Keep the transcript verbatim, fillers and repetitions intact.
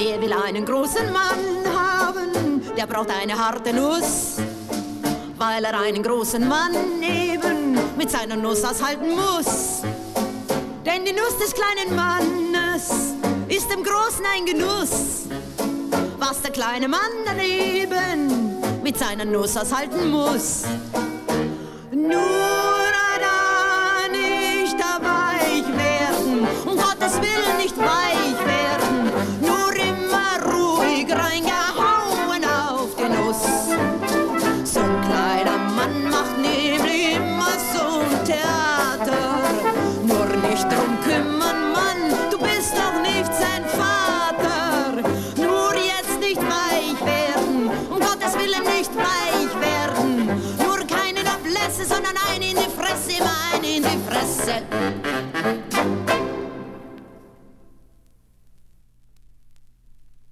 Wer will einen großen Mann haben, der braucht eine harte Nuss, weil er einen großen Mann eben mit seiner Nuss aushalten muss. Denn die Nuss des kleinen Mannes ist dem Großen ein Genuss, was der kleine Mann daneben mit seiner Nuss aushalten muss. Nur da nicht da weich werden, um Gottes Willen nicht weich werden, nur immer ruhig reingehauen auf die Nuss. So ein kleiner Mann macht nämlich immer so ein Theater, nur nicht drum kümmern, Mann, du bist doch nicht sein Vater. Nur jetzt nicht weich werden, um Gottes Willen nicht weich werden, nur keine Noblesse, sondern ein in die Fresse, immer ein in die Fresse.